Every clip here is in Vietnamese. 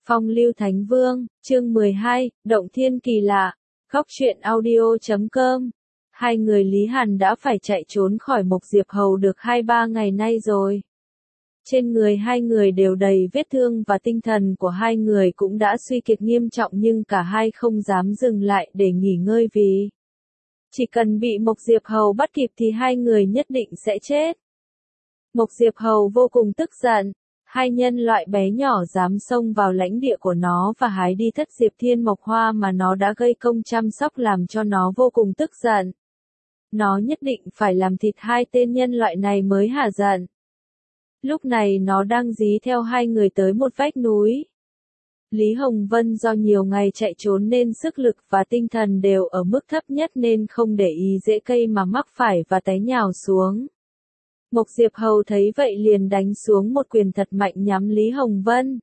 Phong lưu Thánh Vương, chương 12, Động Thiên Kỳ Lạ, Góc truyện audio.com. Hai người Lý Hàn đã phải chạy trốn khỏi Mộc Diệp Hầu được 2-3 ngày nay rồi. Trên người hai người đều đầy vết thương và tinh thần của hai người cũng đã suy kiệt nghiêm trọng, nhưng cả hai không dám dừng lại để nghỉ ngơi vì chỉ cần bị Mộc Diệp Hầu bắt kịp thì hai người nhất định sẽ chết. Mộc Diệp Hầu vô cùng tức giận. Hai nhân loại bé nhỏ dám xông vào lãnh địa của nó và hái đi thất diệp thiên mộc hoa mà nó đã gây công chăm sóc làm cho nó vô cùng tức giận. Nó nhất định phải làm thịt hai tên nhân loại này mới hả giận. Lúc này nó đang dí theo hai người tới một vách núi. Lý Hồng Vân do nhiều ngày chạy trốn nên sức lực và tinh thần đều ở mức thấp nhất nên không để ý rễ cây mà mắc phải và té nhào xuống. Mộc Diệp Hầu thấy vậy liền đánh xuống một quyền thật mạnh nhắm Lý Hồng Vân.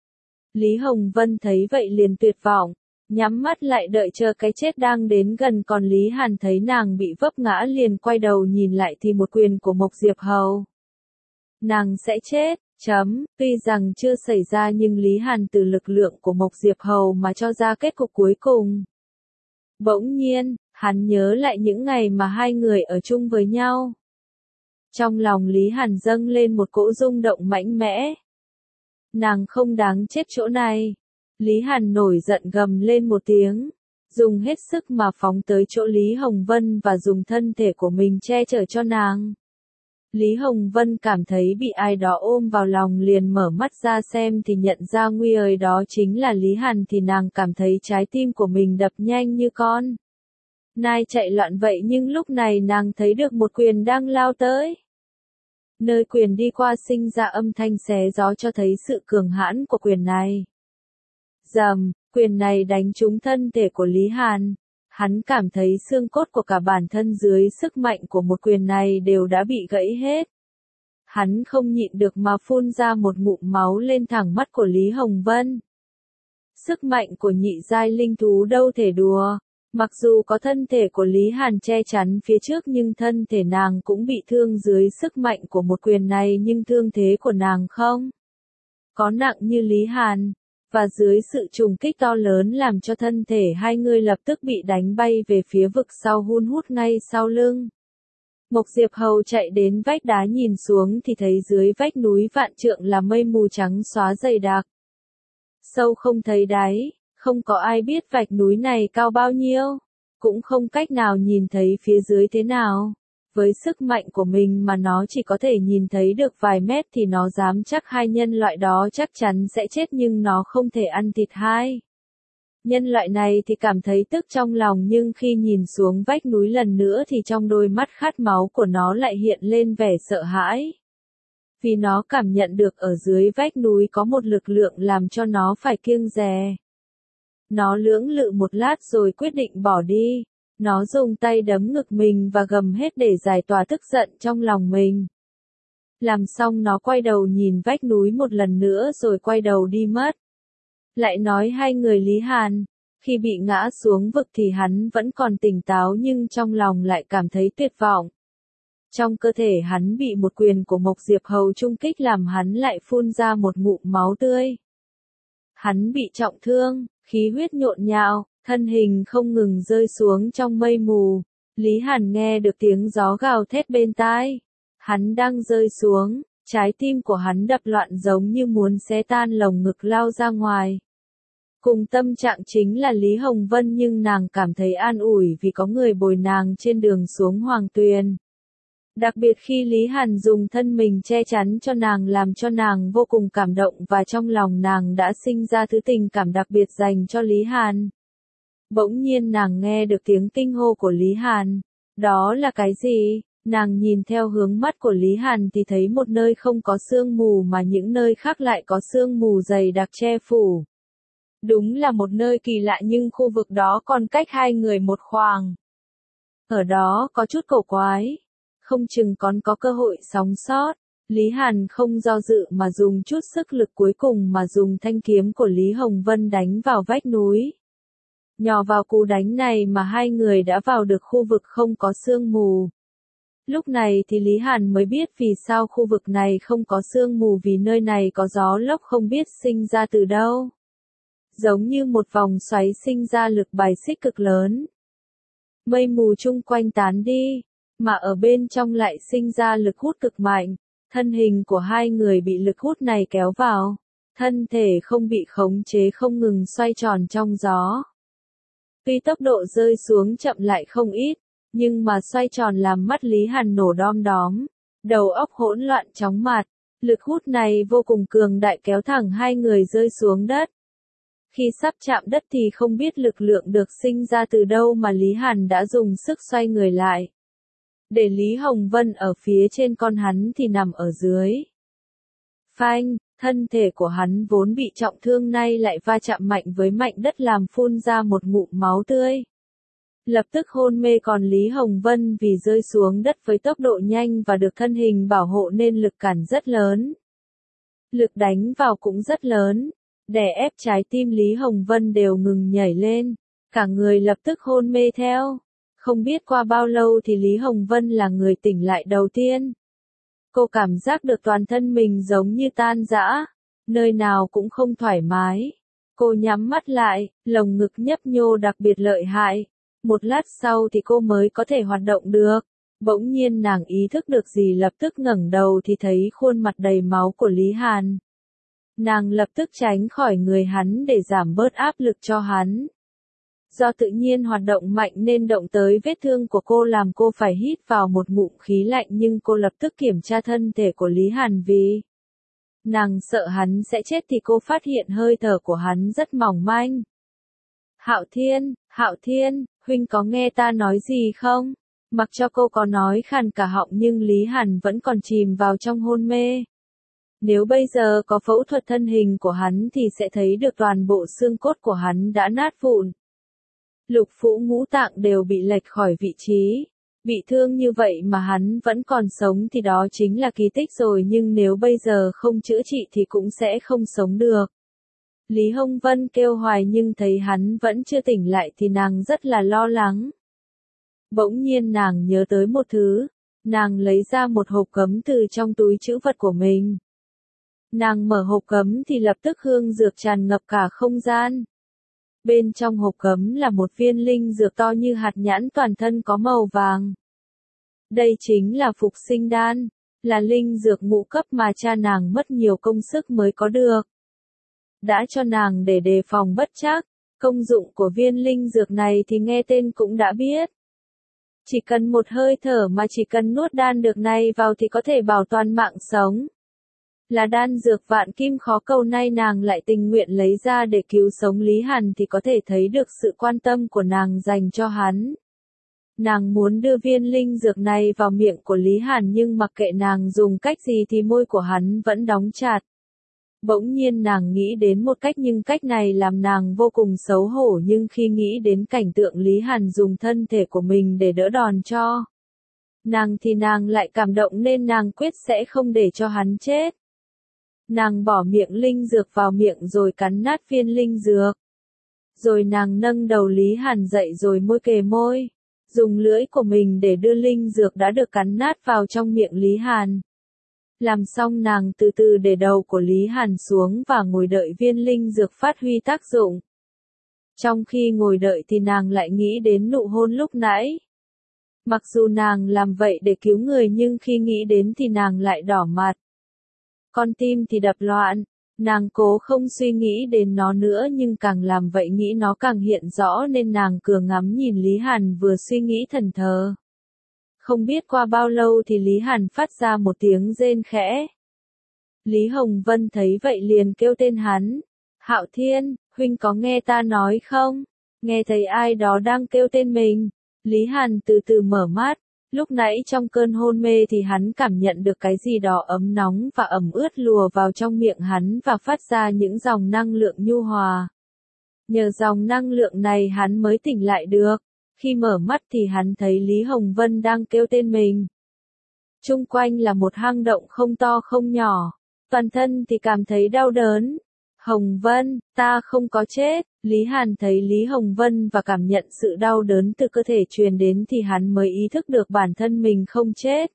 Lý Hồng Vân thấy vậy liền tuyệt vọng, nhắm mắt lại đợi chờ cái chết đang đến gần, còn Lý Hàn thấy nàng bị vấp ngã liền quay đầu nhìn lại thì một quyền của Mộc Diệp Hầu. Nàng sẽ chết, tuy rằng chưa xảy ra nhưng Lý Hàn từ lực lượng của Mộc Diệp Hầu mà cho ra kết cục cuối cùng. Bỗng nhiên, hắn nhớ lại những ngày mà hai người ở chung với nhau. Trong lòng Lý Hàn dâng lên một cỗ rung động mạnh mẽ. Nàng không đáng chết chỗ này. Lý Hàn nổi giận gầm lên một tiếng, dùng hết sức mà phóng tới chỗ Lý Hồng Vân và dùng thân thể của mình che chở cho nàng. Lý Hồng Vân cảm thấy bị ai đó ôm vào lòng liền mở mắt ra xem thì nhận ra người đó chính là Lý Hàn, thì nàng cảm thấy trái tim của mình đập nhanh như con nai chạy loạn vậy, nhưng lúc này nàng thấy được một quyền đang lao tới. Nơi quyền đi qua sinh ra âm thanh xé gió cho thấy sự cường hãn của quyền này. Rầm, quyền này đánh trúng thân thể của Lý Hàn. Hắn cảm thấy xương cốt của cả bản thân dưới sức mạnh của một quyền này đều đã bị gãy hết. Hắn không nhịn được mà phun ra một ngụm máu lên thẳng mắt của Lý Hồng Vân. Sức mạnh của nhị giai linh thú đâu thể đùa. Mặc dù có thân thể của Lý Hàn che chắn phía trước nhưng thân thể nàng cũng bị thương dưới sức mạnh của một quyền này, nhưng thương thế của nàng không có nặng như Lý Hàn. Và dưới sự trùng kích to lớn làm cho thân thể hai người lập tức bị đánh bay về phía vực sâu hun hút ngay sau lưng. Mộc Diệp Hầu chạy đến vách đá nhìn xuống thì thấy dưới vách núi vạn trượng là mây mù trắng xóa dày đặc. Sâu không thấy đáy, không có ai biết vách núi này cao bao nhiêu, cũng không cách nào nhìn thấy phía dưới thế nào. Với sức mạnh của mình mà nó chỉ có thể nhìn thấy được vài mét thì nó dám chắc hai nhân loại đó chắc chắn sẽ chết, nhưng nó không thể ăn thịt hai nhân loại này thì cảm thấy tức trong lòng, nhưng khi nhìn xuống vách núi lần nữa thì trong đôi mắt khát máu của nó lại hiện lên vẻ sợ hãi. Vì nó cảm nhận được ở dưới vách núi có một lực lượng làm cho nó phải kiêng dè. Nó lưỡng lự một lát rồi quyết định bỏ đi. Nó dùng tay đấm ngực mình và gầm hết để giải tỏa tức giận trong lòng mình. Làm xong nó quay đầu nhìn vách núi một lần nữa rồi quay đầu đi mất. Lại nói hai người Lý Hàn, khi bị ngã xuống vực thì hắn vẫn còn tỉnh táo nhưng trong lòng lại cảm thấy tuyệt vọng. Trong cơ thể hắn bị một quyền của Mộc Diệp Hầu trung kích làm hắn lại phun ra một ngụm máu tươi. Hắn bị trọng thương, khí huyết nhộn nhạo. Thân hình không ngừng rơi xuống trong mây mù. Lý Hàn nghe được tiếng gió gào thét bên tai. Hắn đang rơi xuống, trái tim của hắn đập loạn giống như muốn xé tan lồng ngực lao ra ngoài. Cùng tâm trạng chính là Lý Hồng Vân, nhưng nàng cảm thấy an ủi vì có người bồi nàng trên đường xuống Hoàng Tuyền. Đặc biệt khi Lý Hàn dùng thân mình che chắn cho nàng làm cho nàng vô cùng cảm động, và trong lòng nàng đã sinh ra thứ tình cảm đặc biệt dành cho Lý Hàn. Bỗng nhiên nàng nghe được tiếng kinh hô của Lý Hàn. Đó là cái gì? Nàng nhìn theo hướng mắt của Lý Hàn thì thấy một nơi không có sương mù mà những nơi khác lại có sương mù dày đặc che phủ. Đúng là một nơi kỳ lạ, nhưng khu vực đó còn cách hai người một khoảng. Ở đó có chút cổ quái. Không chừng còn có cơ hội sống sót. Lý Hàn không do dự mà dùng chút sức lực cuối cùng mà dùng thanh kiếm của Lý Hồng Vân đánh vào vách núi. Nhờ vào cú đánh này mà hai người đã vào được khu vực không có sương mù. Lúc này thì Lý Hàn mới biết vì sao khu vực này không có sương mù, vì nơi này có gió lốc không biết sinh ra từ đâu. giống như một vòng xoáy sinh ra lực bài xích cực lớn. Mây mù chung quanh tán đi, mà ở bên trong lại sinh ra lực hút cực mạnh, thân hình của hai người bị lực hút này kéo vào, thân thể không bị khống chế không ngừng xoay tròn trong gió. Tuy tốc độ rơi xuống chậm lại không ít, nhưng mà xoay tròn làm mắt Lý Hàn nổ đom đóm, đầu óc hỗn loạn chóng mặt, lực hút này vô cùng cường đại kéo thẳng hai người rơi xuống đất. Khi sắp chạm đất thì không biết lực lượng được sinh ra từ đâu mà Lý Hàn đã dùng sức xoay người lại. Để Lý Hồng Vân ở phía trên con hắn thì nằm ở dưới. Phanh, thân thể của hắn vốn bị trọng thương nay lại va chạm mạnh với mảnh đất làm phun ra một ngụm máu tươi. Lập tức hôn mê, còn Lý Hồng Vân vì rơi xuống đất với tốc độ nhanh và được thân hình bảo hộ nên lực cản rất lớn. Lực đánh vào cũng rất lớn, đè ép trái tim Lý Hồng Vân đều ngừng nhảy lên, cả người lập tức hôn mê theo. Không biết qua bao lâu thì Lý Hồng Vân là người tỉnh lại đầu tiên. Cô cảm giác được toàn thân mình giống như tan rã, nơi nào cũng không thoải mái. Cô nhắm mắt lại, lồng ngực nhấp nhô đặc biệt lợi hại. Một lát sau thì cô mới có thể hoạt động được. Bỗng nhiên nàng ý thức được gì, lập tức ngẩng đầu thì thấy khuôn mặt đầy máu của Lý Hàn. Nàng lập tức tránh khỏi người hắn để giảm bớt áp lực cho hắn. Do tự nhiên hoạt động mạnh nên động tới vết thương của cô làm cô phải hít vào một ngụm khí lạnh, nhưng cô lập tức kiểm tra thân thể của Lý Hàn vì nàng sợ hắn sẽ chết thì cô phát hiện hơi thở của hắn rất mỏng manh. Hạo Thiên, huynh có nghe ta nói gì không? Mặc cho cô có nói khàn cả họng nhưng Lý Hàn vẫn còn chìm vào trong hôn mê. Nếu bây giờ có phẫu thuật thân hình của hắn thì sẽ thấy được toàn bộ xương cốt của hắn đã nát vụn. Lục phủ ngũ tạng đều bị lệch khỏi vị trí. Bị thương như vậy mà hắn vẫn còn sống thì đó chính là kỳ tích rồi, nhưng nếu bây giờ không chữa trị thì cũng sẽ không sống được. Lý Hồng Vân kêu hoài nhưng thấy hắn vẫn chưa tỉnh lại thì nàng rất là lo lắng. Bỗng nhiên nàng nhớ tới một thứ, nàng lấy ra một hộp cấm từ trong túi trữ vật của mình. Nàng mở hộp cấm thì lập tức hương dược tràn ngập cả không gian. Bên trong hộp cấm là một viên linh dược to như hạt nhãn, toàn thân có màu vàng. Đây chính là phục sinh đan, là linh dược ngũ cấp mà cha nàng mất nhiều công sức mới có được. Đã cho nàng để đề phòng bất trắc, công dụng của viên linh dược này thì nghe tên cũng đã biết. Chỉ cần một hơi thở mà chỉ cần nuốt đan dược này vào thì có thể bảo toàn mạng sống. Là đan dược vạn kim khó cầu, nay nàng lại tình nguyện lấy ra để cứu sống Lý Hàn thì có thể thấy được sự quan tâm của nàng dành cho hắn. Nàng muốn đưa viên linh dược này vào miệng của Lý Hàn nhưng mặc kệ nàng dùng cách gì thì môi của hắn vẫn đóng chặt. Bỗng nhiên nàng nghĩ đến một cách nhưng cách này làm nàng vô cùng xấu hổ, nhưng khi nghĩ đến cảnh tượng Lý Hàn dùng thân thể của mình để đỡ đòn cho nàng thì nàng lại cảm động nên nàng quyết sẽ không để cho hắn chết. Nàng bỏ miệng linh dược vào miệng rồi cắn nát viên linh dược. Rồi nàng nâng đầu Lý Hàn dậy rồi môi kề môi, dùng lưỡi của mình để đưa linh dược đã được cắn nát vào trong miệng Lý Hàn. Làm xong nàng từ từ để đầu của Lý Hàn xuống và ngồi đợi viên linh dược phát huy tác dụng. Trong khi ngồi đợi thì nàng lại nghĩ đến nụ hôn lúc nãy. Mặc dù nàng làm vậy để cứu người nhưng khi nghĩ đến thì nàng lại đỏ mặt. Con tim thì đập loạn, nàng cố không suy nghĩ đến nó nữa nhưng càng làm vậy nghĩ nó càng hiện rõ nên nàng cứ ngắm nhìn Lý Hàn vừa suy nghĩ thẫn thờ. Không biết qua bao lâu thì Lý Hàn phát ra một tiếng rên khẽ. Lý Hồng Vân thấy vậy liền kêu tên hắn. Hạo Thiên, huynh có nghe ta nói không? Nghe thấy ai đó đang kêu tên mình. Lý Hàn từ từ mở mắt. Lúc nãy trong cơn hôn mê thì hắn cảm nhận được cái gì đó ấm nóng và ẩm ướt lùa vào trong miệng hắn và phát ra những dòng năng lượng nhu hòa. Nhờ dòng năng lượng này hắn mới tỉnh lại được. Khi mở mắt thì hắn thấy Lý Hồng Vân đang kêu tên mình. Chung quanh là một hang động không to không nhỏ. Toàn thân thì cảm thấy đau đớn. Hồng Vân, ta không có chết. Lý Hàn thấy Lý Hồng Vân và cảm nhận sự đau đớn từ cơ thể truyền đến thì hắn mới ý thức được bản thân mình không chết.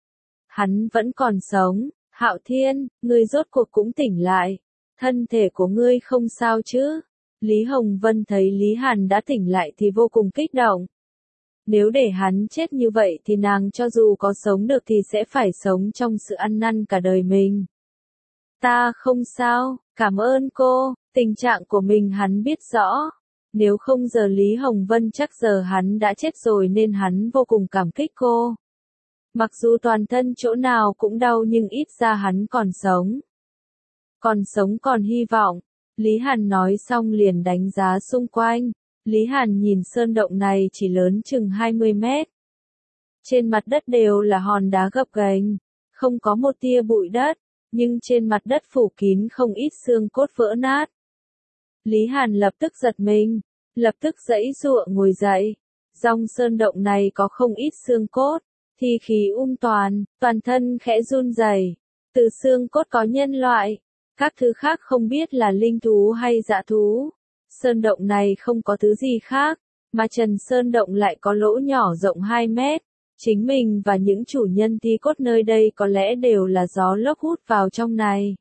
Hắn vẫn còn sống. Hạo Thiên, ngươi rốt cuộc cũng tỉnh lại. Thân thể của ngươi không sao chứ? Lý Hồng Vân thấy Lý Hàn đã tỉnh lại thì vô cùng kích động. Nếu để hắn chết như vậy thì nàng cho dù có sống được thì sẽ phải sống trong sự ăn năn cả đời mình. Ta không sao, cảm ơn cô, tình trạng của mình hắn biết rõ. Nếu không giờ Lý Hồng Vân chắc giờ hắn đã chết rồi nên hắn vô cùng cảm kích cô. Mặc dù toàn thân chỗ nào cũng đau nhưng ít ra hắn còn sống. Còn sống còn hy vọng. Lý Hàn nói xong liền đánh giá xung quanh. Lý Hàn nhìn sơn động này chỉ lớn chừng 20 mét. Trên mặt đất đều là hòn đá gập ghềnh, không có một tia bụi đất, nhưng trên mặt đất phủ kín không ít xương cốt vỡ nát. Lý Hàn lập tức giật mình, lập tức giãy giụa ngồi dậy. Trong sơn động này có không ít xương cốt, thi khí toàn thân khẽ run rẩy. Từ xương cốt có nhân loại, các thứ khác không biết là linh thú hay dã thú. Sơn động này không có thứ gì khác, mà trần sơn động lại có lỗ nhỏ rộng 2 mét. Chính mình và những chủ nhân thi cốt nơi đây có lẽ đều là gió lốc hút vào trong này.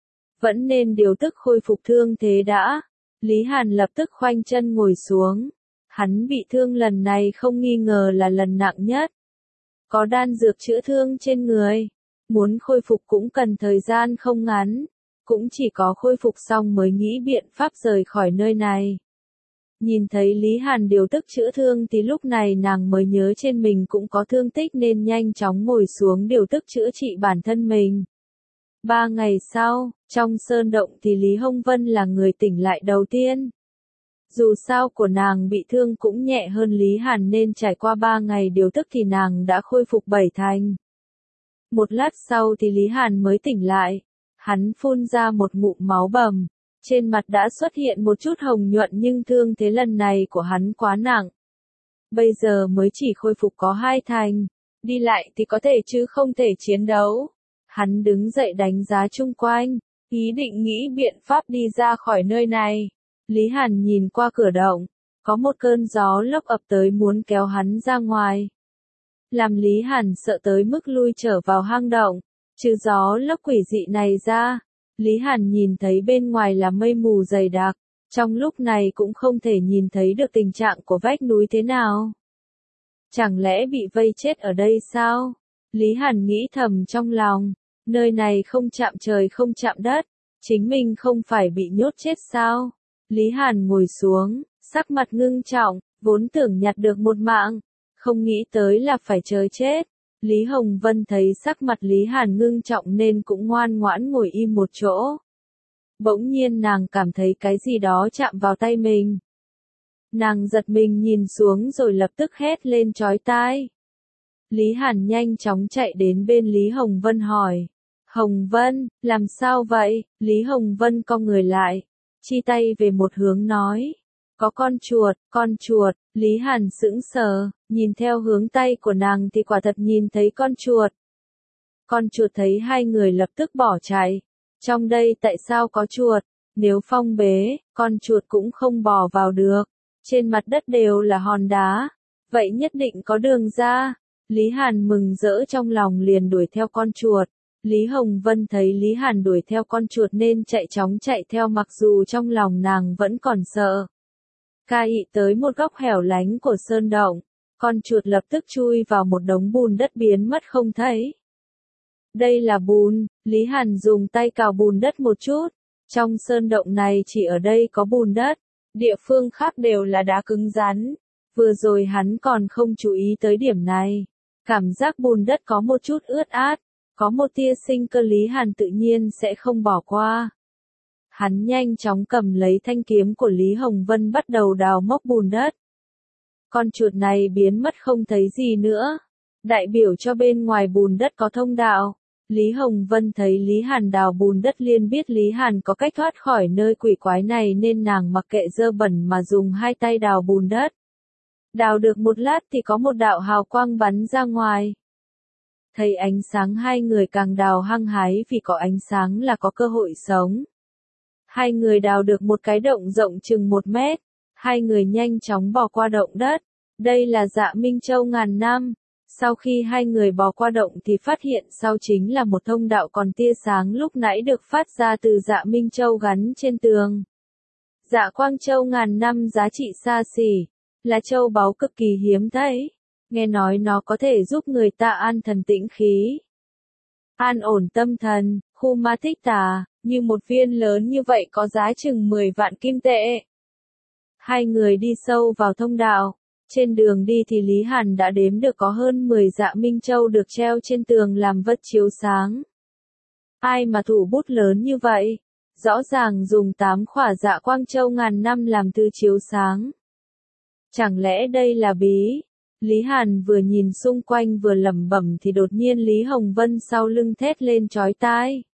Vẫn nên điều tức khôi phục thương thế đã. Lý Hàn lập tức khoanh chân ngồi xuống. Hắn bị thương lần này không nghi ngờ là lần nặng nhất. Có đan dược chữa thương trên người. Muốn khôi phục cũng cần thời gian không ngắn. Cũng chỉ có khôi phục xong mới nghĩ biện pháp rời khỏi nơi này. Nhìn thấy Lý Hàn điều tức chữa thương thì lúc này nàng mới nhớ trên mình cũng có thương tích nên nhanh chóng ngồi xuống điều tức chữa trị bản thân mình. 3 ngày sau, trong sơn động thì Lý Hồng Vân là người tỉnh lại đầu tiên. Dù sao của nàng bị thương cũng nhẹ hơn Lý Hàn nên trải qua 3 ngày điều tức thì nàng đã khôi phục 7 thành. Một lát sau thì Lý Hàn mới tỉnh lại. Hắn phun ra một ngụm máu bầm. Trên mặt đã xuất hiện một chút hồng nhuận nhưng thương thế lần này của hắn quá nặng. Bây giờ mới chỉ khôi phục có 2 thành. Đi lại thì có thể chứ không thể chiến đấu. Hắn đứng dậy đánh giá chung quanh, ý định nghĩ biện pháp đi ra khỏi nơi này. Lý Hàn nhìn qua cửa động, có một cơn gió lốc ập tới muốn kéo hắn ra ngoài. Làm Lý Hàn sợ tới mức lui trở vào hang động. Trừ gió lốc quỷ dị này ra, Lý Hàn nhìn thấy bên ngoài là mây mù dày đặc, trong lúc này cũng không thể nhìn thấy được tình trạng của vách núi thế nào. Chẳng lẽ bị vây chết ở đây sao? Lý Hàn nghĩ thầm trong lòng, nơi này không chạm trời không chạm đất, chính mình không phải bị nhốt chết sao? Lý Hàn ngồi xuống, sắc mặt ngưng trọng, vốn tưởng nhặt được một mạng, không nghĩ tới là phải chờ chết. Lý Hồng Vân thấy sắc mặt Lý Hàn ngưng trọng nên cũng ngoan ngoãn ngồi im một chỗ. Bỗng nhiên nàng cảm thấy cái gì đó chạm vào tay mình. Nàng giật mình nhìn xuống rồi lập tức hét lên chói tai. Lý Hàn nhanh chóng chạy đến bên Lý Hồng Vân hỏi. Hồng Vân, làm sao vậy? Lý Hồng Vân cong người lại, chi tay về một hướng nói. Có con chuột, Lý Hàn sững sờ, nhìn theo hướng tay của nàng thì quả thật nhìn thấy con chuột. Con chuột thấy hai người lập tức bỏ chạy. Trong đây tại sao có chuột? Nếu phong bế, con chuột cũng không bò vào được. Trên mặt đất đều là hòn đá. Vậy nhất định có đường ra. Lý Hàn mừng rỡ trong lòng liền đuổi theo con chuột. Lý Hồng Vân thấy Lý Hàn đuổi theo con chuột nên chạy chóng chạy theo mặc dù trong lòng nàng vẫn còn sợ. Ca ị tới một góc hẻo lánh của sơn động, con chuột lập tức chui vào một đống bùn đất biến mất không thấy. Đây là bùn, Lý Hàn dùng tay cào bùn đất một chút. Trong sơn động này chỉ ở đây có bùn đất, địa phương khác đều là đá cứng rắn. Vừa rồi hắn còn không chú ý tới điểm này. Cảm giác bùn đất có một chút ướt át, có một tia sinh cơ Lý Hàn tự nhiên sẽ không bỏ qua. Hắn nhanh chóng cầm lấy thanh kiếm của Lý Hồng Vân bắt đầu đào móc bùn đất. Con chuột này biến mất không thấy gì nữa. Đại biểu cho bên ngoài bùn đất có thông đạo. Lý Hồng Vân thấy Lý Hàn đào bùn đất liền biết Lý Hàn có cách thoát khỏi nơi quỷ quái này nên nàng mặc kệ dơ bẩn mà dùng hai tay đào bùn đất. Đào được một lát thì có một đạo hào quang bắn ra ngoài. Thấy ánh sáng hai người càng đào hăng hái vì có ánh sáng là có cơ hội sống. Hai người đào được một cái động rộng chừng 1 mét. Hai người nhanh chóng bò qua động đất. Đây là Dạ Minh Châu ngàn năm. Sau khi hai người bò qua động thì phát hiện sau chính là một thông đạo còn tia sáng lúc nãy được phát ra từ Dạ Minh Châu gắn trên tường. Dạ Quang Châu ngàn năm giá trị xa xỉ, là châu báu cực kỳ hiếm thấy. Nghe nói nó có thể giúp người ta an thần tĩnh khí, an ổn tâm thần, khu ma thích tà, như một viên lớn như vậy có giá chừng 10 vạn kim tệ. Hai người đi sâu vào thông đạo. Trên đường đi thì Lý Hàn đã đếm được có hơn 10 dạ minh châu được treo trên tường làm vật chiếu sáng. Ai mà thủ bút lớn như vậy? Rõ ràng dùng 8 khỏa dạ quang châu ngàn năm làm tư chiếu sáng. Chẳng lẽ đây là bí? Lý Hàn vừa nhìn xung quanh vừa lẩm bẩm thì đột nhiên Lý Hồng Vân sau lưng thét lên chói tai.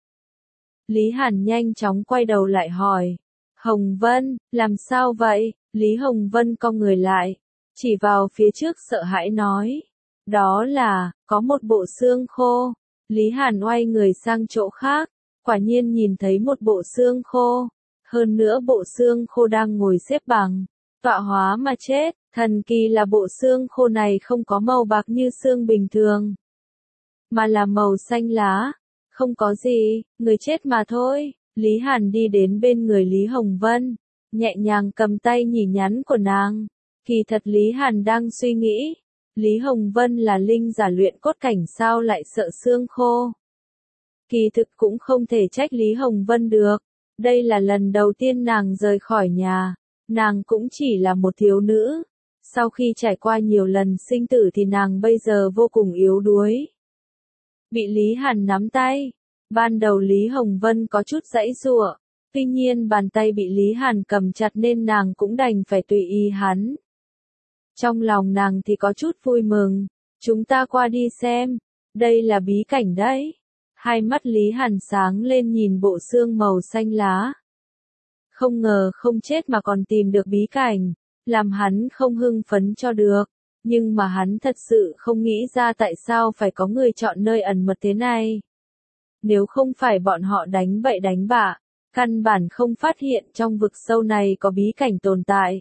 Lý Hàn nhanh chóng quay đầu lại hỏi. Hồng Vân, làm sao vậy? Lý Hồng Vân cong người lại, chỉ vào phía trước sợ hãi nói. Đó là, có một bộ xương khô. Lý Hàn oai người sang chỗ khác, quả nhiên nhìn thấy một bộ xương khô. Hơn nữa bộ xương khô đang ngồi xếp bằng, tọa hóa mà chết. Thần kỳ là bộ xương khô này không có màu bạc như xương bình thường, mà là màu xanh lá. Không có gì, người chết mà thôi. Lý Hàn đi đến bên người Lý Hồng Vân, nhẹ nhàng cầm tay nhỉ nhắn của nàng. Kỳ thật Lý Hàn đang suy nghĩ, Lý Hồng Vân là linh giả luyện cốt cảnh sao lại sợ xương khô. Kỳ thực cũng không thể trách Lý Hồng Vân được, đây là lần đầu tiên nàng rời khỏi nhà, nàng cũng chỉ là một thiếu nữ. Sau khi trải qua nhiều lần sinh tử thì nàng bây giờ vô cùng yếu đuối. Bị Lý Hàn nắm tay, ban đầu Lý Hồng Vân có chút giãy giụa, tuy nhiên bàn tay bị Lý Hàn cầm chặt nên nàng cũng đành phải tùy ý hắn. Trong lòng nàng thì có chút vui mừng, chúng ta qua đi xem, đây là bí cảnh đấy. Hai mắt Lý Hàn sáng lên nhìn bộ xương màu xanh lá. Không ngờ không chết mà còn tìm được bí cảnh, làm hắn không hưng phấn cho được, nhưng mà hắn thật sự không nghĩ ra tại sao phải có người chọn nơi ẩn mật thế này. Nếu không phải bọn họ đánh bậy đánh bạ, căn bản không phát hiện trong vực sâu này có bí cảnh tồn tại.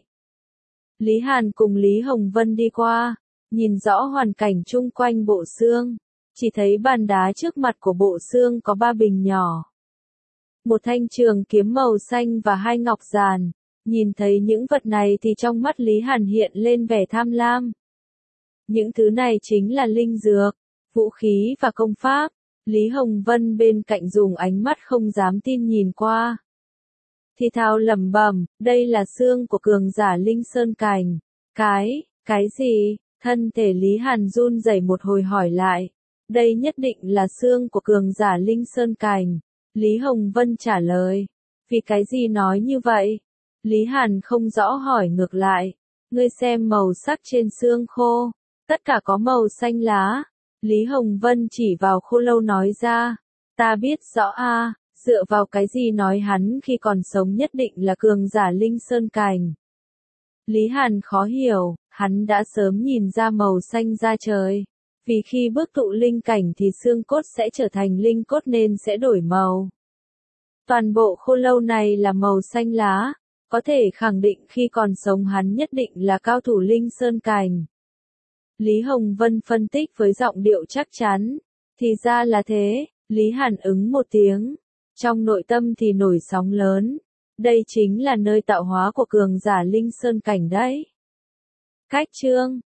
Lý Hàn cùng Lý Hồng Vân đi qua, nhìn rõ hoàn cảnh chung quanh bộ xương, chỉ thấy bàn đá trước mặt của bộ xương có 3 bình nhỏ. Một thanh trường kiếm màu xanh và 2 ngọc giàn. Nhìn thấy những vật này thì trong mắt Lý Hàn hiện lên vẻ tham lam. Những thứ này chính là linh dược, vũ khí và công pháp. Lý Hồng Vân bên cạnh dùng ánh mắt không dám tin nhìn qua. Thì thào lẩm bẩm, đây là xương của cường giả Linh Sơn Cảnh. Cái gì? Thân thể Lý Hàn run rẩy một hồi hỏi lại. Đây nhất định là xương của cường giả Linh Sơn Cảnh. Lý Hồng Vân trả lời. Vì cái gì nói như vậy? Lý Hàn không rõ hỏi ngược lại. Ngươi xem màu sắc trên xương khô, tất cả có màu xanh lá. Lý Hồng Vân chỉ vào khô lâu nói ra. Ta biết rõ a, dựa vào cái gì nói hắn khi còn sống nhất định là cường giả Linh Sơn Cảnh. Lý Hàn khó hiểu, hắn đã sớm nhìn ra màu xanh da trời. Vì khi bước tụ linh cảnh thì xương cốt sẽ trở thành linh cốt nên sẽ đổi màu. Toàn bộ khô lâu này là màu xanh lá, có thể khẳng định khi còn sống hắn nhất định là cao thủ Linh Sơn Cảnh. Lý Hồng Vân phân tích với giọng điệu chắc chắn. Thì ra là thế, Lý Hàn ứng một tiếng. Trong nội tâm thì nổi sóng lớn. Đây chính là nơi tạo hóa của cường giả Linh Sơn Cảnh đấy. Cách chương